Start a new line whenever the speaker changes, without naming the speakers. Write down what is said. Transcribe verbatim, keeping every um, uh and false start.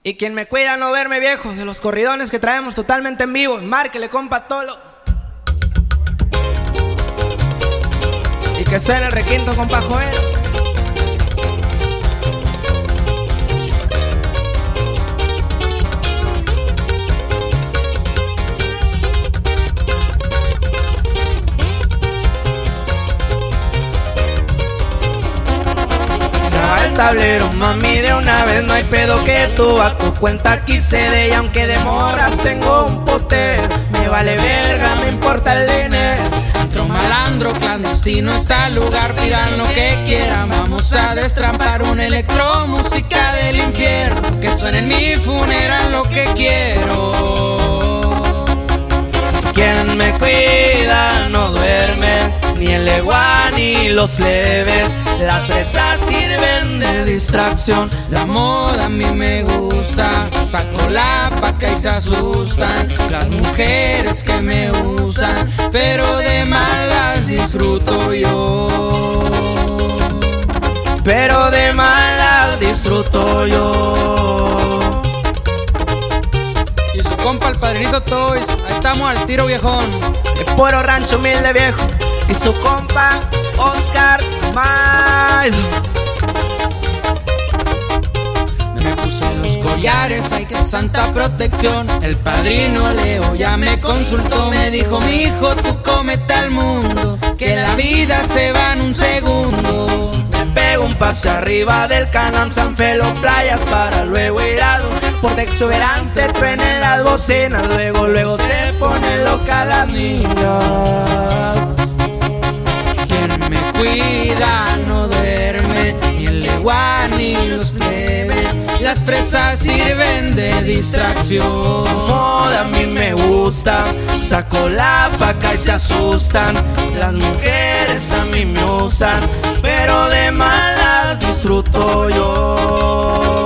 Y quien me cuida no verme viejo, de los corridones que traemos totalmente en vivo. Márquele, compa Tolo. Y que suene el requinto, compa Joel. Tablero, mami, de una vez no hay pedo que tú a tu cuenta aquí cede. Y aunque demoras tengo un poder, me vale verga, me importa el dinero.
Antro malandro, clandestino está el lugar, pidan lo que quieran. Vamos a destrampar una electromúsica del infierno, que suene en mi funeral lo que quiero.
Quien me cuida no duerme, ni el legua ni los leves. Las fresas sirven de distracción.
La moda a mí me gusta, saco la paca y se asustan las mujeres que me usan, pero de malas disfruto yo.
Pero de malas disfruto yo.
Y su compa el Padrinito Toys, ahí estamos al tiro, viejón.
El puro rancho humilde viejo. Y su compa Oscar Maido.
Me puse los collares, hay que santa protección. El padrino Leo ya me consultó, me dijo: mi hijo, tú cómete al mundo, que la vida se va en un segundo.
Me pego un pase arriba del Canam San Felo Playas para luego ir a por exuberante, truenen las bocinas. Luego, luego se pone loca las niñas.
Me cuida, no duerme, ni el legua ni los plebes. Las fresas sirven de distracción.
Moda a mí me gusta, saco la paca y se asustan. Las mujeres a mí me usan, pero de malas disfruto yo.